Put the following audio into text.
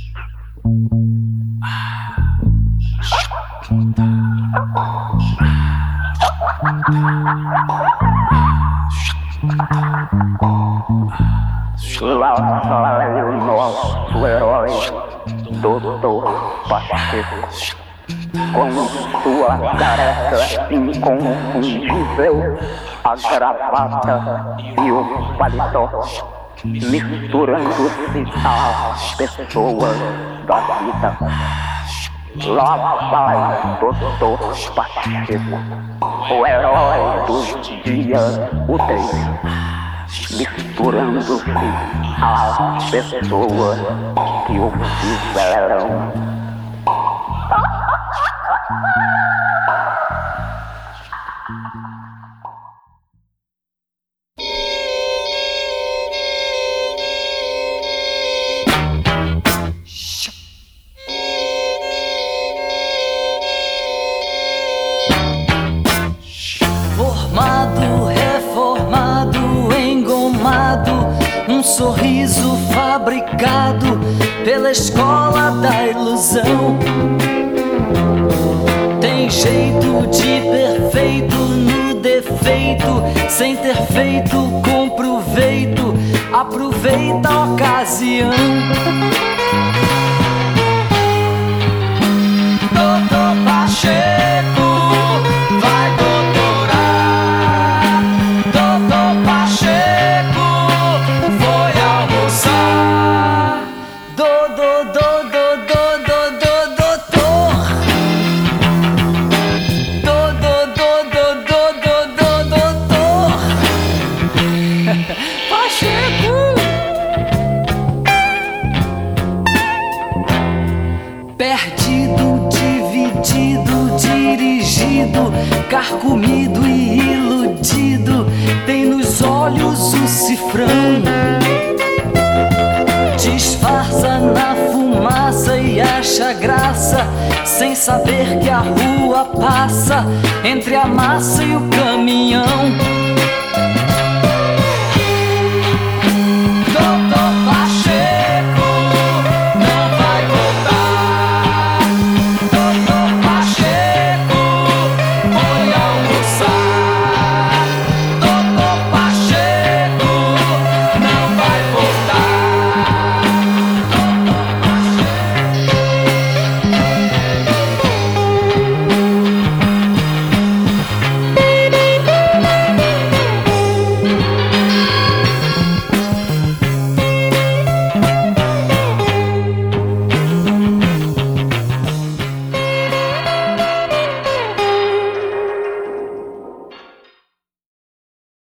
Lá vai o nosso herói, Doutor Pacheco, com sua careca inconfundível, a gravata e o paletó, misturando-se às pessoas da vida. Lá vai Doutor Pacheco, o herói dos dias úteis, misturando-se às pessoas que o fizeram. Formado, reformado, engomado, um sorriso fabricado pela escola da ilusão. Tem jeito de perfeito no defeito, sem ter feito com proveito, aproveita a ocasião. Doutor Pacheco vai doutorar. Doutor Pacheco foi almoçar. Doutor. Pacheco. Perdido, dividido, dirigido, carcomido e iludido, tem nos olhos o cifrão. Disfarça na fumaça e acha graça, sem saber que a rua passa entre a massa e o caminhão.